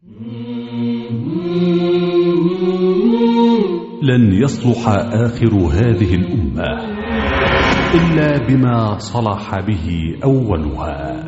لن يصلح آخر هذه الأمة إلا بما صلح به أولها.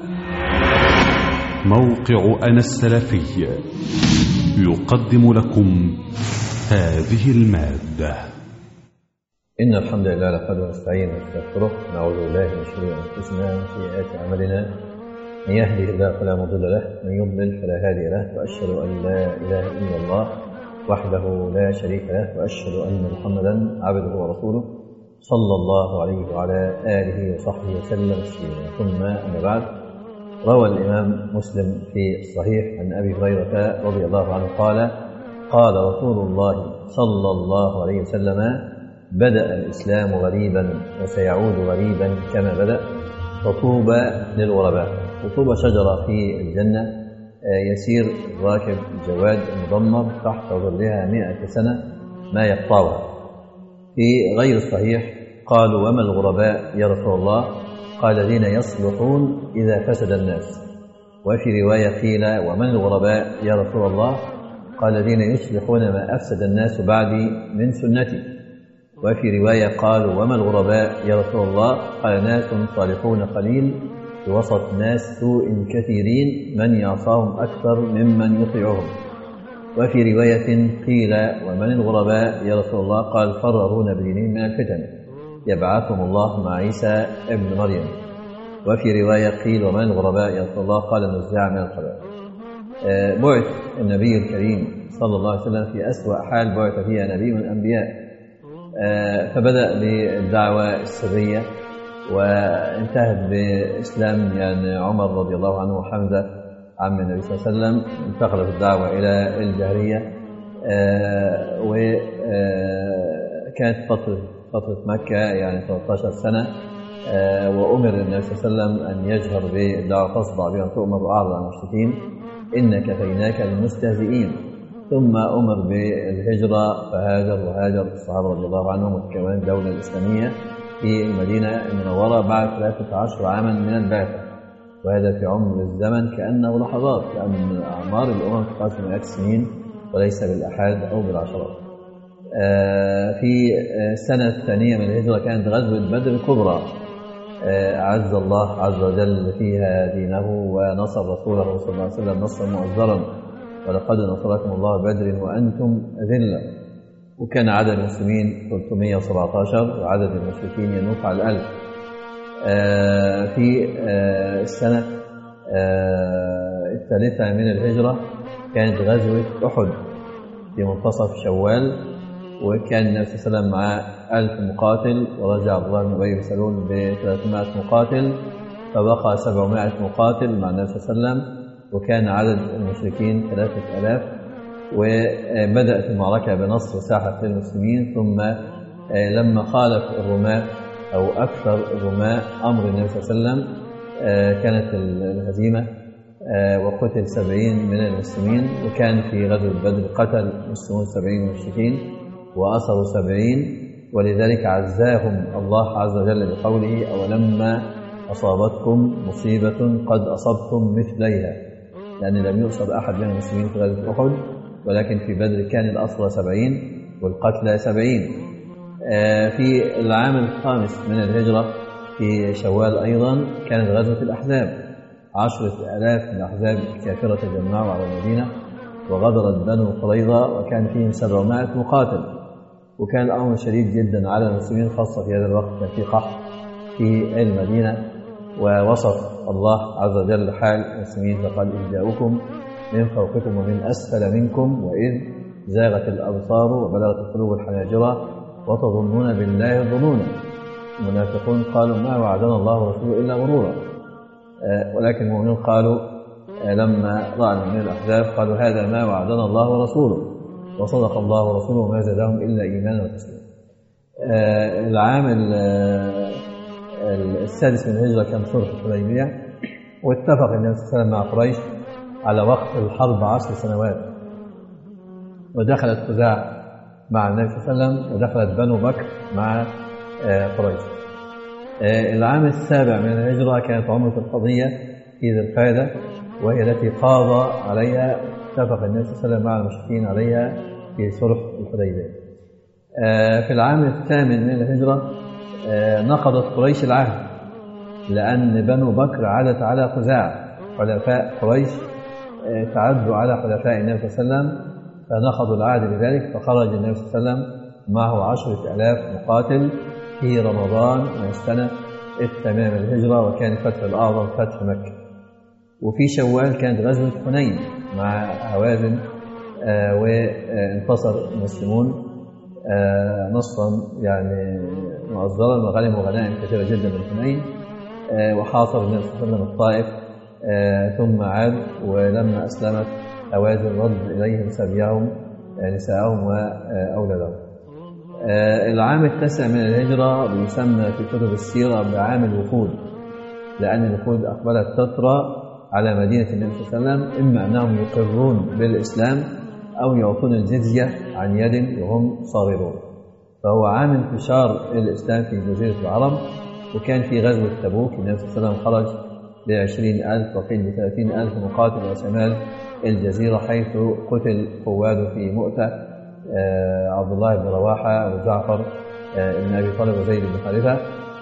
موقع أنا السلفي يقدم لكم هذه المادة. إن الحمد لله نحمده ونستعينه ونستغفره ونعوذ بالله من شرور أنفسنا ومن سيئات أعمالنا. من يهده الله فلا مضل له ومن يضلل فلا هادي له، وأشهد أن لا إله إلا الله وحده لا شريك له، وأشهد أن محمدا عبده ورسوله صلى الله عليه وعلى آله وصحبه وسلم تسليما. ثم أما بعد، روى الإمام مسلم في الصحيح عن أبي هريرة رضي الله عنه قال: قال رسول الله صلى الله عليه وسلم: بدأ الإسلام غريبا وسيعود غريبا كما بدأ، فطوبى للغرباء. وطوبى شجرة في الجنة يسير الراكب الجواد المضمر تحت ظلها 100 سنة ما يقطعها. في غير الصحيح قالوا: وما الغرباء يا رسول الله؟ قال: الذين يصلحون إذا فسد الناس. وفي رواية قيل: ومن الغرباء يا رسول الله؟ قال: الذين يصلحون ما أفسد الناس بعدي من سنتي. وفي رواية قالوا: وما الغرباء يا رسول الله؟ قال: ناس صالحون قليل في وسط ناس سوء كثيرين من يعصاهم أكثر ممن يطيعهم. وفي رواية قيل: ومن الغرباء يا رسول الله؟ قال: فررون بدينهم من الفتن يبعثهم الله مع عيسى ابن مريم. وفي رواية قيل: ومن الغرباء يا رسول الله؟ قال: النزاع من القبائل. بعث النبي الكريم صلى الله عليه وسلم في أسوأ حال بعث فيها نبي من الأنبياء، فبدأ بالدعوة السرية وانتهت بإسلام عمر رضي الله عنه وحمزة عم النبي صلى الله عليه وسلم، انتقلت الدعوة إلى الجاهلية. وكانت فترة مكة 13 سنة، وأمر النبي صلى الله عليه وسلم أن يجهر بالدعوة فاصدع بها تؤمر وأعرض عن المشركين إن كفيناك المستهزئين. ثم أمر بالهجرة فهاجر وهاجر الصحابة رضي الله عنهم وتكون الدولة الإسلامية في المدينة المنورة بعد 13 عاما من البعثة، وهذا في عمر الزمن كأنه لحظات، لأن أعمار الأمم تقاسم مئات السنين وليس بالأحاد أو بالعشرات. في السنة الثانية من الهجرة كانت غزوة بدر الكبرى، أعز الله عز وجل فيها دينه ونصر رسوله صلى الله عليه وسلم نصرا مؤزرا: ولقد نصركم الله بدر وأنتم أذلة. وكان عدد المسلمين 317 وعدد المشركين ينوح على 1000. في السنة الثالثة من الهجرة كانت غزوة أحد في منتصف شوال، وكان النبي صلى الله عليه وسلم معه 1000 مقاتل، ورجع عبد الله بن أبي بن سلول ب300 مقاتل، فبقى 700 مقاتل مع النبي صلى الله عليه وسلم، وكان عدد المشركين 3000. وبدأت المعركة بنصر ساحة للمسلمين. ثم لما خالف الرماة أو أكثر الرماة أمر النبي صلى الله عليه وسلم كانت الهزيمة، وقتل 70 من المسلمين. وكان في غزوة بدر قتل المسلمون 70 مشركين وأسروا 70، ولذلك عزاهم الله عز وجل بقوله: أولما أصابتكم مصيبة قد أصبتم مثليها، لأن لم يؤصب أحد من المسلمين في غزوة أحد، ولكن في بدر كان الأسرى 70 والقتلى 70. في العام الخامس من الهجرة في شوال أيضا كانت غزوة الأحزاب، 10,000 من الأحزاب الكافرة تجمعوا على المدينة وغدرت بنو قريظة، وكان فيهم 700 مقاتل. وكان الأمر شديد جدا على المسلمين، خاصة في هذا الوقت كان في قحط في المدينة. ووصف الله عز وجل حال المسلمين فقال: إذ جاءوكم من فوقكم ومن أسفل منكم وإذ زاغت الأبصار وبلغت القلوب الحناجر وتظنون بالله الظنون. المنافقون قالوا: ما وعدنا الله ورسوله إلا غرورا. ولكن المؤمنون قالوا لما رأى المؤمنين الأحزاب قالوا: هذا ما وعدنا الله ورسوله، وصدق الله ورسوله وما زادهم إلا إيمانا وتسليما. العام السادس من الهجرة كان صلح الحديبية، واتفق النبي صلى الله عليه وسلم مع قريش على وقت الحرب 10 سنوات، ودخلت خزاعة مع النبي صلى الله عليه وسلم، ودخلت بنو بكر مع قريش. العام السابع من الهجرة كانت عمرة القضية في ذي القعدة، وهي التي قاض عليها اتفق النبي صلى الله عليه وسلم مع المشركين عليها في صلح الحديبية. في العام الثامن من الهجرة نقضت قريش العهد، لأن بنو بكر عادت على خزاعة، حلفاء قريش تعدوا على حلفاء النبي صلى الله عليه وسلم فنقضوا العهد بذلك، فخرج النبي صلى الله عليه وسلم معه 10,000 مقاتل في رمضان من السنة الثامنة من الهجرة، وكان الفتح الأعظم فتح مكة. وفي شوال كانت غزوة حنين مع هوازن، وانتصر المسلمون نصرا يعني مؤزرا، وغنموا غنائم كثيرة جدا من حنين، وحاصر النبي صلى الله عليه وسلم الطائف، ثم عاد، ولما أسلمت هوازن رد إليهم سبيهم نساءهم وأولادهم. العام التاسع من الهجرة بيسمى في كتب السيرة بعام الوفود، لأن الوفود أقبلت تترى على مدينة النبي صلى الله عليه وسلم، إما أنهم يقرون بالإسلام أو يعطون الجزية عن يد وهم صاغرون. فهو عام انتشار الإسلام في جزيرة العرب، وكان في غزوة تبوك النبي صلى الله عليه وسلم خرج ب20,000 وقيل ب30,000 مقاتل وشمال الجزيرة، حيث قتل قواده في مؤتة عبد الله بن رواحة وجعفر بن أبي طالب وزيد بن حارثة،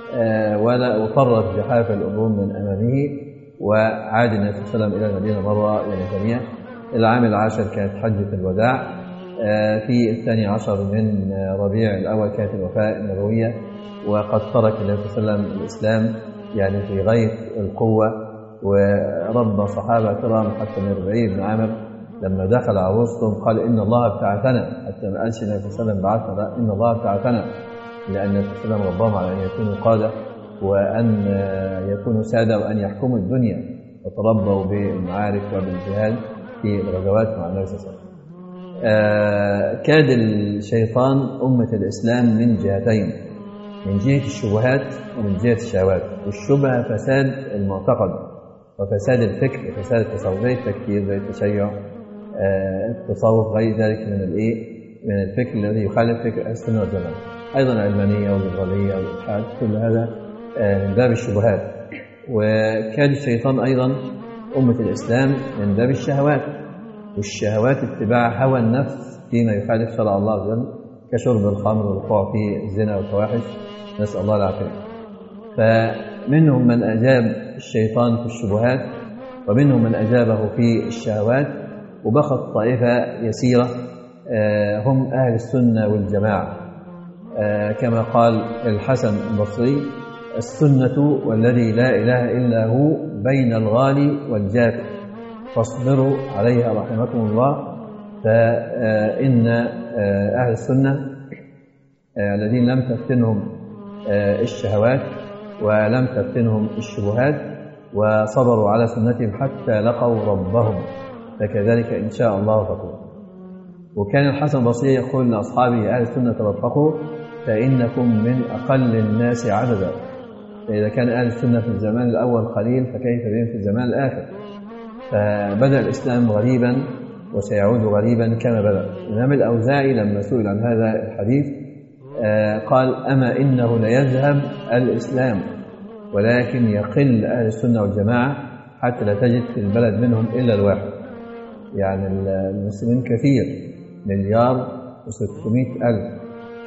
وفرت جحافل الأمم من أمامه، وعاد النبي صلى الله عليه وسلم إلى المدينة مرة إلى ثانية. العام العاشر كانت حجة الوداع، في 12 من ربيع الأول كانت الوفاة النبوية، وقد ترك النبي صلى الله عليه وسلم الإسلام يعني في غاية القوة، وربى صحابة كرام حتى من ربيع بن عامر لما دخل على وسطهم قال إن الله ابتعثنا، حتى ما قالش النبي صلى الله عليه وسلم بعثنا، إن الله ابتعثنا، لأن النبي صلى الله عليه وسلم رباهم على أن يكونوا قادة وأن يكونوا سادة وأن يحكموا الدنيا، وتربوا بالمعارك وبالجهاد في الغزوات مع النبي صلى الله عليه وسلم. كاد الشيطان أمة الإسلام من جهتين، من جهة الشبهات ومن جهة الشهوات. والشبهة فساد المعتقد وفساد الفكر وفساد التصوف، زي التكفير زي التشيع، التصوف غير ذلك من الفكر الذي يخالف فكر السنة والجماعة، أيضا العلمانية والليبرالية والإلحاد، كل هذا من باب الشبهات. وكاد الشيطان أيضا أمة الإسلام من باب الشهوات، والشهوات اتباع هوى النفس فيما يخالف شرع الله عز وجل، كشرب الخمر والوقوع في الزنا والفواحش، نسأل الله العافية. فمنهم من أجاب الشيطان في الشبهات، ومنهم من أجابه في الشهوات، وبقت طائفة يسيرة هم أهل السنة والجماعة، كما قال الحسن البصري: السنة والذي لا إله إلا هو بين الغالي والجافي، فاصبروا عليها رحمكم الله. فإن أهل السنة الذين لم تفتنهم الشهوات ولم تفتنهم الشبهات وصبروا على سنتهم حتى لقوا ربهم، فكذلك إن شاء الله تكون. وكان الحسن البصري يقول لأصحابه أهل السنة ترفقوا فإنكم من أقل الناس عددا. فإذا كان أهل السنة في الزمان الأول قليل فكيف بهم في الزمان الآخر؟ فبدأ الإسلام غريبا وسيعود غريبا كما بدأ. الإمام الأوزاعي لما سئل عن هذا الحديث قال: أما إنه ليذهب الإسلام ولكن يقل أهل السنة والجماعة حتى لا تجد في البلد منهم إلا الواحد. يعني المسلمين كثير، 1,600,000،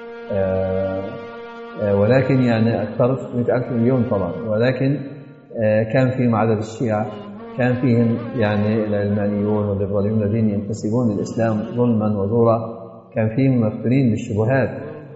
ولكن يعني أكثر 600,000 مليون طبعا، ولكن كان فيهم عدد الشيعة، كان فيهم يعني العلمانيون والليبراليون الذين ينتسبون للإسلام ظلما وزورا، كان فيهم مفتونين بالشبهات.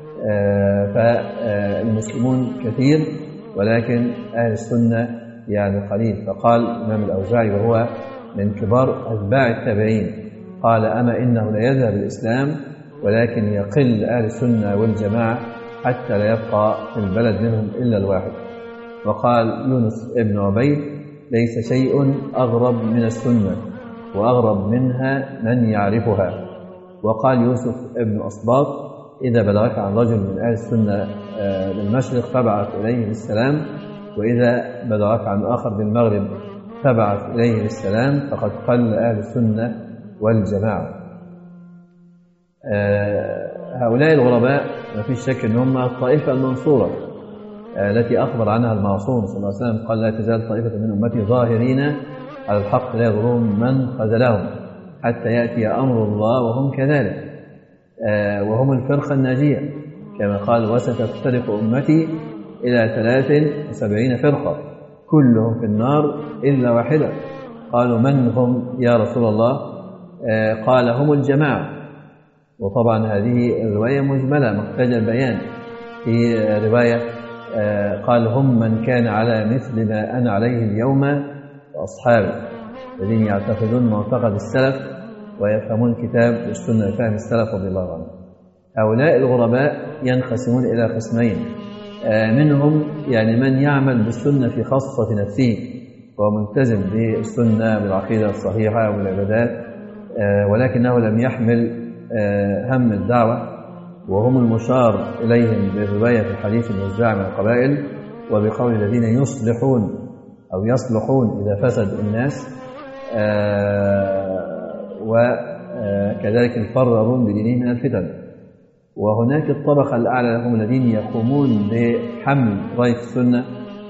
فالمسلمون كثير ولكن أهل السنة يعني قليل. فقال الإمام الأوزاعي وهو من كبار أتباع التابعين، قال: أما إنه لا يذهب الإسلام ولكن يقل أهل السنة والجماعة حتى لا يبقى في البلد منهم إلا الواحد. وقال يونس ابن عبيد: ليس شيء أغرب من السنة وأغرب منها من يعرفها. وقال يوسف ابن أصباط: إذا بلغك عن رجل من أهل السنة بالمشرق فابعث إليه بالسلام، وإذا بلغك عن آخر بالمغرب فابعث إليه بالسلام، فقد قل أهل السنة والجماعة. هؤلاء الغرباء ما فيش شك أنهم الطائفة المنصورة التي أخبر عنها المعصوم صلى الله عليه وسلم، قال: لا تزال طائفة من أمتي ظاهرين على الحق لا يضرهم من خذلهم. حتى يأتي أمر الله وهم كذلك، وهم الفرقة الناجية كما قال: وستفترق أمتي إلى 73 فرقة كلهم في النار إلا واحدة. قالوا: من هم يا رسول الله؟ قال: هم الجماعة. وطبعا هذه الرواية مجملة محتاجة البيان. في رواية قال: هم من كان على مثل ما أنا عليه اليوم وأصحابي، الذين يعتقدون معتقد السلف ويفهمون الكتاب والسنة فهم السلف رضي الله عنهم. هؤلاء الغرباء ينقسمون إلى قسمين: منهم يعني من يعمل بالسنة في خاصة نفسه وهو ملتزم بالسنة بالعقيدة الصحيحة والعبادات، ولكنه لم يحمل هم الدعوة، وهم المشار إليهم بالرواية في الحديث النزاع من القبائل، وبقول الذين يصلحون أو يصلحون إذا فسد الناس، وكذلك الفرارون بدينهم من الفتن. وهناك الطبقة الأعلى لهم الذين يقومون بحمل راية السنة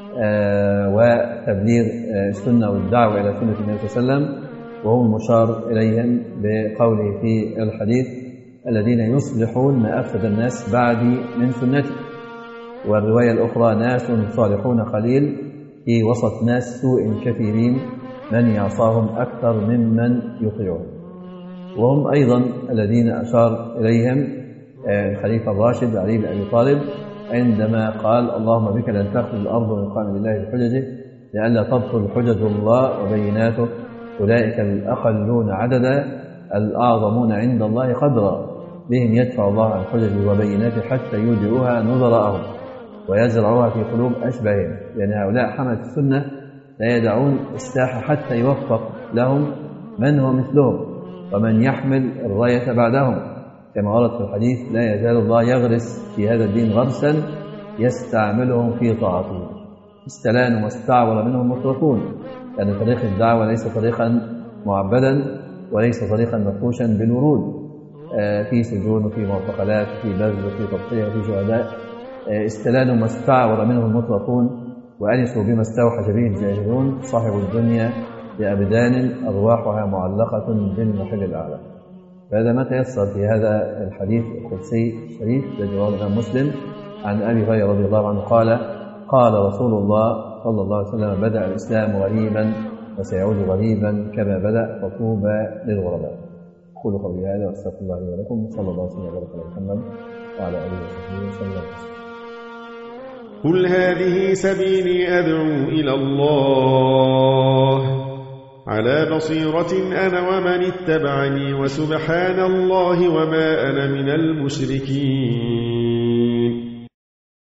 وتبليغ السنة والدعوة إلى سنة النبي صلى الله عليه وسلم، وهم المشار إليهم بقوله في الحديث: الذين يصلحون ما أفسد الناس بعدي من سنتي. والرواية الأخرى: ناس صالحون قليل في وسط ناس سوء كثيرين من يعصاهم أكثر ممن يطيعون. وهم أيضا الذين أشار إليهم الخليفة الراشد علي بن أبي طالب عندما قال: اللهم بك لن تخلو الأرض من قام لله بحججه لئلا تبطل حجج الله وبيناته، أولئك الأقلون عددا الأعظمون عند الله قدرا، بهم يدفع الله عن حججه وبيناته حتى يودعوها نظراءهم ويزرعوها في قلوب أشبههم. يعني هؤلاء حملة السنة لا يدعون الساحة حتى يوفق لهم من هو مثلهم ومن يحمل الراية بعدهم، كما ورد في الحديث: لا يزال الله يغرس في هذا الدين غرسا يستعملهم في طاعته. استلان واستعور منهم متركون، لأن طريق الدعوة ليس طريقا معبدا وليس طريقا مفروشا بالورود، في سجون وفي معتقلات وفي بذل وفي تضحية وفي شهداء. استلان واستعور منهم المتركون وأنسوا بما استوحش به الجاهلون، صاحب الدنيا بأبدان أرواحها معلقة بالمحل الأعلى. فهذا ما تيسر في هذا الحديث القدسي الشريف الذي رواه الإمام مسلم عن أبي هريرة رضي الله عنه قال: قال رسول الله صلى الله عليه وسلم: بدأ الإسلام غريبا وسيعود غريبا كما بدأ، فطوبى للغرباء. أقول قولي هذا وأستغفر الله لي ولكم، صلى الله وسلم وبارك على محمد وعلى آله وصحبه وسلم. قل هذه سبيلي أدعو إلى الله على بصيرة أنا ومن اتبعني، وسبحان الله وما أنا من المشركين.